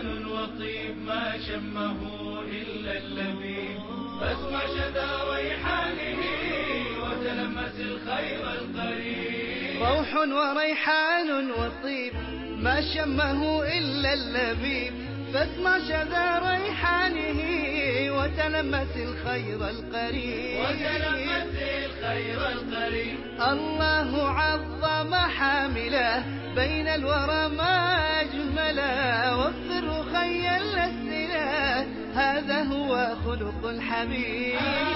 وريحان وطيب ما شمه إلا اللبيب، فاسمع شذا ريحانه وتلمس الخير القريب. روح وريحان وطيب ما شمه إلا اللبيب، فاسمع شذا ريحانه وتلمس الخير القريب. الله عظم حامله بين الورى ما أجمله، وفر خيا الأسئلة هذا هو خلق الحبيب.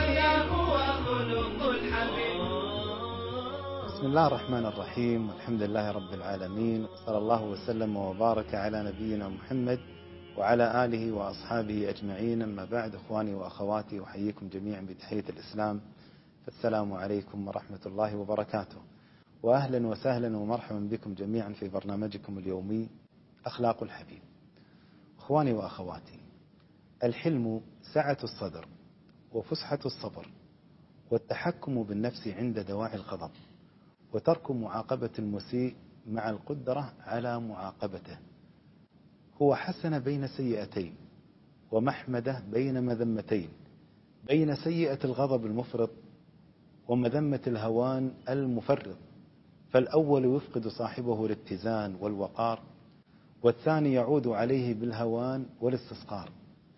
بسم الله الرحمن الرحيم، والحمد لله رب العالمين، صلى الله وسلم وبارك على نبينا محمد وعلى آله وأصحابه أجمعين. أما بعد، إخواني وأخواتي، أحييكم جميعا بتحية الإسلام، فالسلام عليكم ورحمة الله وبركاته، وأهلا وسهلا ومرحبا بكم جميعا في برنامجكم اليومي أخلاق الحبيب. إخواني وأخواتي، الحلم سعة الصدر وفسحة الصبر والتحكم بالنفس عند دواعي الغضب، وترك معاقبة المسيء مع القدرة على معاقبته. هو حسن بين سيئتين، ومحمدة بين مذمتين، بين سيئة الغضب المفرط ومذمة الهوان المفرط، فالأول يفقد صاحبه الاتزان والوقار، والثاني يعود عليه بالهوان والاستصغار.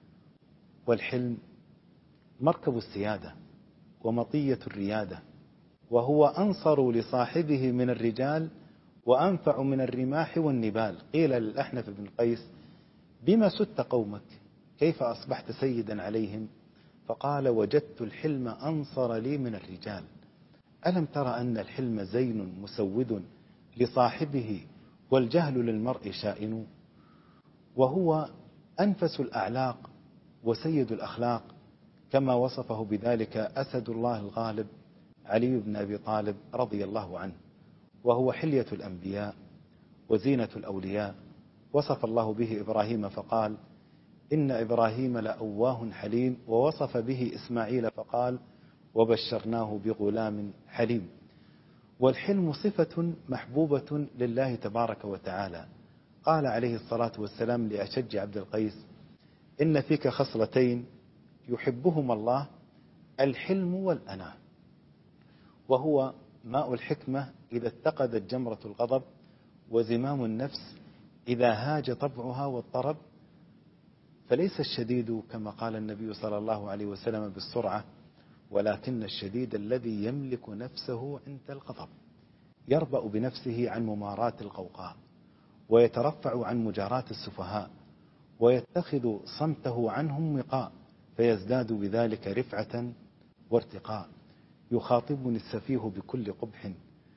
والحلم مركب السيادة ومطية الريادة، وهو أنصر لصاحبه من الرجال وأنفع من الرماح والنبال. قيل للأحنف بن قيس: بما سدت قومك؟ كيف أصبحت سيدا عليهم؟ فقال: وجدت الحلم أنصر لي من الرجال. ألم تر أن الحلم زين مسود لصاحبه، والجهل للمرء شائن؟ وهو أنفس الأعلاق وسيد الأخلاق، كما وصفه بذلك أسد الله الغالب علي بن أبي طالب رضي الله عنه. وهو حلية الأنبياء وزينة الأولياء. وصف الله به إبراهيم فقال: إن إبراهيم لأواه حليم. ووصف به إسماعيل فقال: وبشرناه بغلام حليم. والحلم صفة محبوبة لله تبارك وتعالى. قال عليه الصلاة والسلام لأشج عبد القيس: إن فيك خصلتين يحبهما الله، الحلم والأناة. وهو ماء الحكمة إذا اتقدت جمرة الغضب، وزمام النفس إذا هاج طبعها واضطرب. فليس الشديد كما قال النبي صلى الله عليه وسلم بالسرعة، ولكن الشديد الذي يملك نفسه عند الغضب، يربأ بنفسه عن مماراة القوقاء، ويترفع عن مجاراة السفهاء، ويتخذ صمته عنهم وقاء، فيزداد بذلك رفعة وارتقاء. يخاطبني السفيه بكل قبح،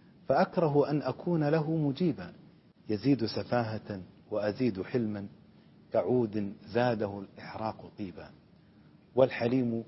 فأكره أن أكون له مجيبا. يزيد سفاهة وأزيد حلما، كعود زاده الإحراق طيبا. والحليم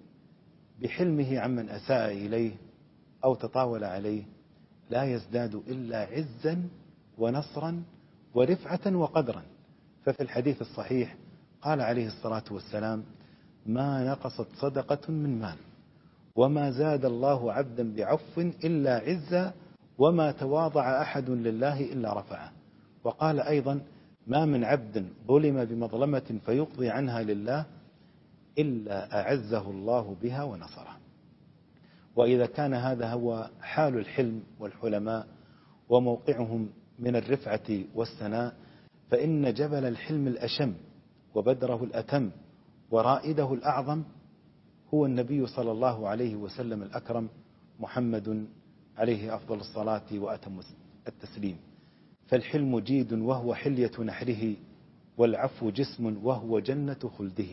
بحلمه عمن أساء إليه أو تطاول عليه لا يزداد إلا عزا ونصرا ورفعة وقدرا. ففي الحديث الصحيح قال عليه الصلاة والسلام: ما نقصت صدقة من مال، وما زاد الله عبدا بعفو إلا عزا، وما تواضع أحد لله إلا رفعه. وقال أيضا: ما من عبد ظلم بمظلمة فيقضي عنها لله إلا أعزه الله بها ونصره. وإذا كان هذا هو حال الحلم والحلماء وموقعهم من الرفعة والسناء، فإن جبل الحلم الأشم وبدره الأتم ورائده الأعظم هو النبي صلى الله عليه وسلم الأكرم، محمد عليه أفضل الصلاة وأتم التسليم. فالحلم جيد وهو حلية نحره، والعفو جسم وهو جنة خلده.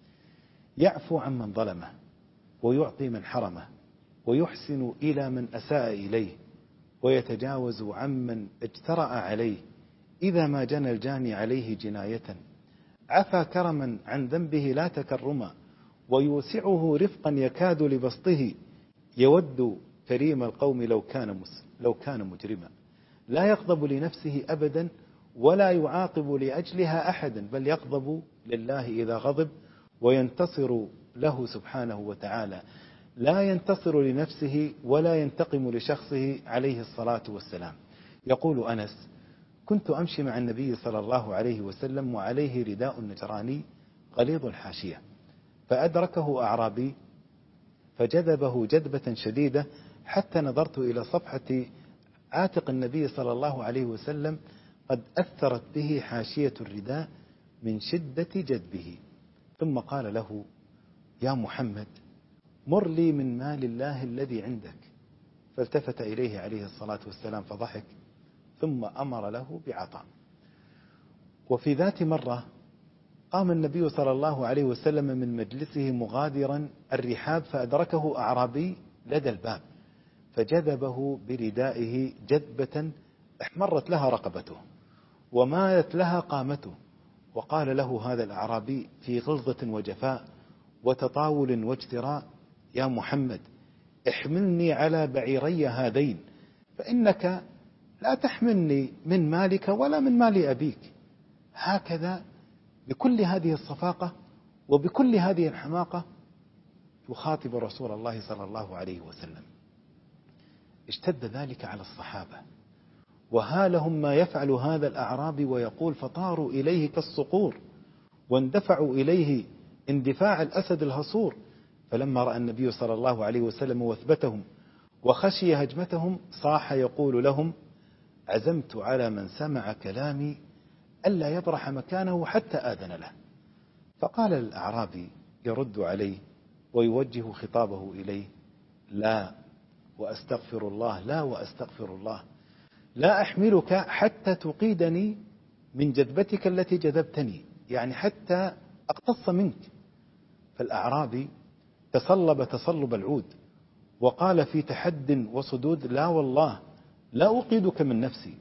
يعفو عمن ظلمه، ويعطي من حرمه، ويحسن إلى من أساء إليه، ويتجاوز عمن اجترأ عليه إذا ما جنى الجاني عليه جناية. عفا كرما عن ذنبه لا تكرما، ويوسعه رفقا يكاد لبسطه. يود كريم القوم لو كان مجرما. لا يغضب لنفسه أبدا، ولا يعاقب لأجلها أحدا، بل يغضب لله إذا غضب، وينتصر له سبحانه وتعالى. لا ينتصر لنفسه ولا ينتقم لشخصه عليه الصلاة والسلام. يقول أنس: كنت أمشي مع النبي صلى الله عليه وسلم وعليه رداء نجراني غليظ الحاشية، فأدركه أعرابي فجذبه جذبة شديدة حتى نظرت إلى صفحة عاتق النبي صلى الله عليه وسلم قد أثرت به حاشية الرداء من شدة جذبه. ثم قال له: يا محمد، مر لي من مال الله الذي عندك. فالتفت إليه عليه الصلاة والسلام فضحك، ثم أمر له بعطاء. وفي ذات مرة قام النبي صلى الله عليه وسلم من مجلسه مغادرا الرحاب، فأدركه أعرابي لدى الباب فجذبه بردائه جذبة احمرت لها رقبته ومالت لها قامته، وقال له هذا الأعرابي في غلظة وجفاء وتطاول واجتراء: يا محمد، احملني على بعيري هذين، فإنك لا تحملني من مالك ولا من مال أبيك. هكذا بكل هذه الصفاقة وبكل هذه الحماقة يخاطب رسول الله صلى الله عليه وسلم. اشتد ذلك على الصحابة، وهالهم ما يفعل هذا الأعرابي ويقول: فطاروا إليه كالصقور واندفعوا إليه اندفاع الأسد الهصور. فلما رأى النبي صلى الله عليه وسلم وثبتهم وخشي هجمتهم صاح يقول لهم: عزمت على من سمع كلامي ألا يبرح مكانه حتى آذن له. فقال الأعرابي يرد عليه ويوجه خطابه إليه: لا وأستغفر الله، لا وأستغفر الله، لا أحملك حتى تقيدني من جذبتك التي جذبتني، يعني حتى أقتص منك. فالأعرابي تصلب تصلب العود وقال في تحد وصدود: لا والله لا أقيدك من نفسي.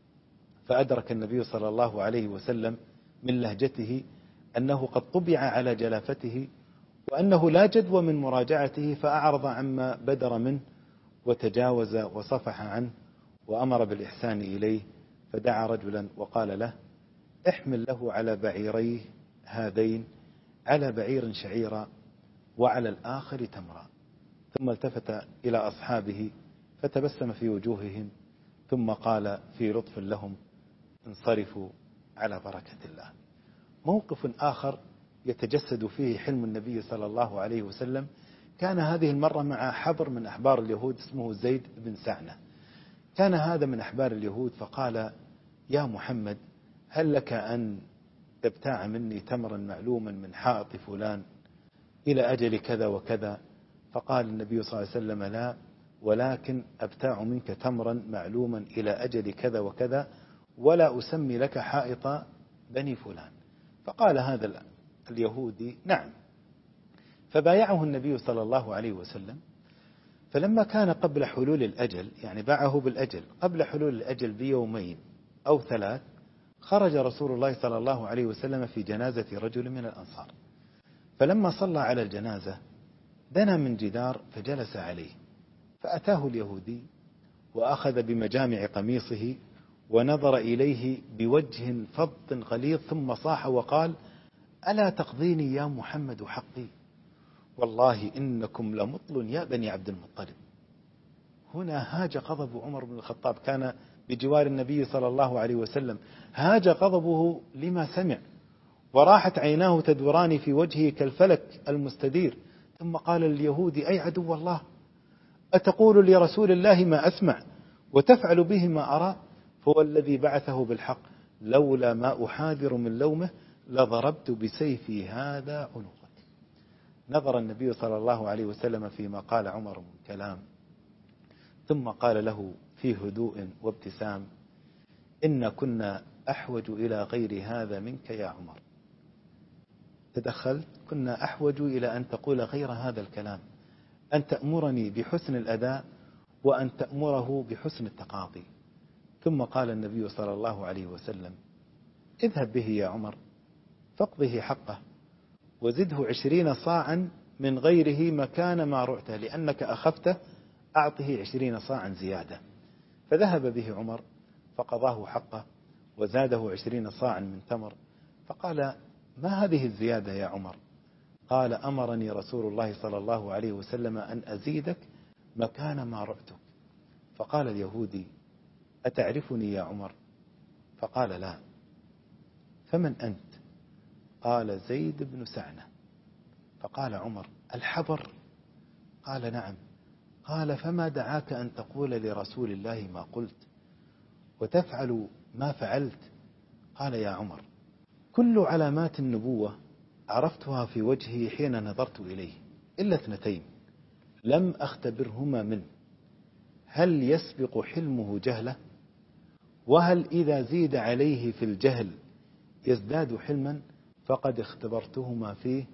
فأدرك النبي صلى الله عليه وسلم من لهجته أنه قد طبع على جلافته وأنه لا جدوى من مراجعته، فأعرض عما بدر منه وتجاوز وصفح عنه وأمر بالإحسان إليه. فدعا رجلا وقال له: احمل له على بعيريه هذين، على بعير شعيرا وعلى الآخر تمرا. ثم التفت إلى أصحابه فتبسم في وجوههم ثم قال في لطف لهم: انصرفوا على بركة الله. موقف آخر يتجسد فيه حلم النبي صلى الله عليه وسلم كان هذه المرة مع حبر من أحبار اليهود اسمه زيد بن سعنة. كان هذا من أحبار اليهود فقال: يا محمد، هل لك أن تبتاع مني تمرا معلوما من حائط فلان إلى أجل كذا وكذا؟ فقال النبي صلى الله عليه وسلم: لا، ولكن أبتاع منك تمرا معلوما إلى أجل كذا وكذا، ولا أسمي لك حائط بني فلان. فقال هذا اليهودي: نعم. فبايعه النبي صلى الله عليه وسلم. فلما كان قبل حلول الأجل، يعني باعه بالأجل قبل حلول الأجل بيومين أو 3، خرج رسول الله صلى الله عليه وسلم في جنازة رجل من الأنصار. فلما صلى على الجنازة دنا من جدار فجلس عليه، فأتاه اليهودي وأخذ بمجامع قميصه ونظر إليه بوجه فظ غليظ، ثم صاح وقال: ألا تقضيني يا محمد حقي؟ والله إنكم لمطل يا بني عبد المطلب. هنا هاج غضب عمر بن الخطاب، كان بجوار النبي صلى الله عليه وسلم، هاج غضبه لما سمع وراحت عيناه تدوران في وجهه كالفلك المستدير. ثم قال لليهودي: أي عدو الله، أتقول لرسول الله ما أسمع وتفعل به ما أرى؟ فهو الذي بعثه بالحق، لولا ما أحاذر من لومه لضربت بسيفي هذا عنقك. نظر النبي صلى الله عليه وسلم فيما قال عمر من كلام، ثم قال له في هدوء وابتسام: إن كنا أحوج إلى غير هذا منك يا عمر. تدخلت، كنا أحوج إلى أن تقول غير هذا الكلام، أن تأمرني بحسن الأداء وأن تأمره بحسن التقاضي. ثم قال النبي صلى الله عليه وسلم: اذهب به يا عمر فاقضه حقه وزده 20 صاعا من غيره مكان ما رعته، لأنك أخفته، أعطه 20 صاعا زيادة. فذهب به عمر فقضاه حقه وزاده 20 صاعا من تمر. فقال: ما هذه الزيادة يا عمر؟ قال: أمرني رسول الله صلى الله عليه وسلم أن أزيدك مكان ما رعتك. فقال اليهودي: أتعرفني يا عمر؟ فقال لا. فمن أنت؟ قال زيد بن سعنة. فقال عمر الحبر؟ قال نعم. قال فما دعاك أن تقول لرسول الله ما قلت وتفعل ما فعلت؟ قال يا عمر كل علامات النبوة عرفتها في وجهه حين نظرت إليه إلا 2 لم أختبرهما منه، هل يسبق حلمه جهله؟ وهل إذا زيد عليه في الجهل يزداد حلما؟ فقد اختبرتهما فيه،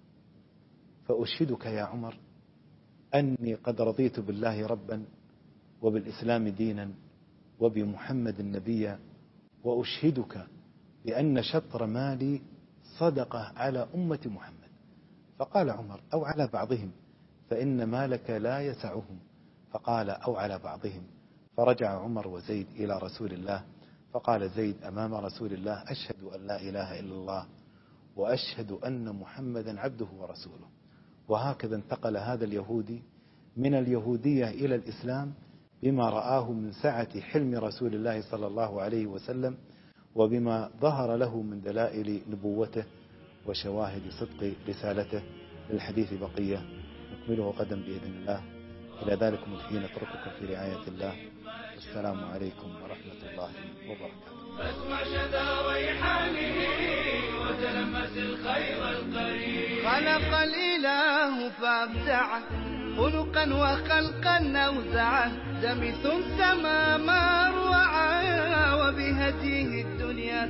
فأشهدك يا عمر أني قد رضيت بالله ربا وبالإسلام دينا وبمحمد نبيا، وأشهدك بأن شطر مالي صدقة على أمة محمد. فقال عمر أو على بعضهم فإن مالك لا يسعهم. فقال أو على بعضهم. فرجع عمر وزيد إلى رسول الله، فقال زيد أمام رسول الله أشهد أن لا إله إلا الله وأشهد أن محمدا عبده ورسوله. وهكذا انتقل هذا اليهودي من اليهودية إلى الإسلام بما رآه من سعة حلم رسول الله صلى الله عليه وسلم، وبما ظهر له من دلائل نبوته وشواهد صدق رسالته. للحديث بقية نكمله غدا بإذن الله. إلى ذلكم الحين نترككم في رعاية الله، والسلام عليكم ورحمة الله وبركاته. فاسمع شذا ريحانه وتلمس الخير القريب. خلق الإله فابدعه خلقا وخلقا أوزعه، دمث السما ما روعه وبهديه الدنيا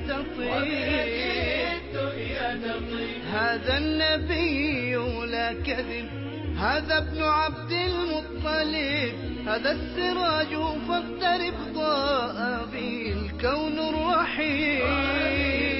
تطير. هذا النبي لا كذب، هذا ابن عبد المطلب، هذا السراج فاقترب ضاء به الكون الرحيم.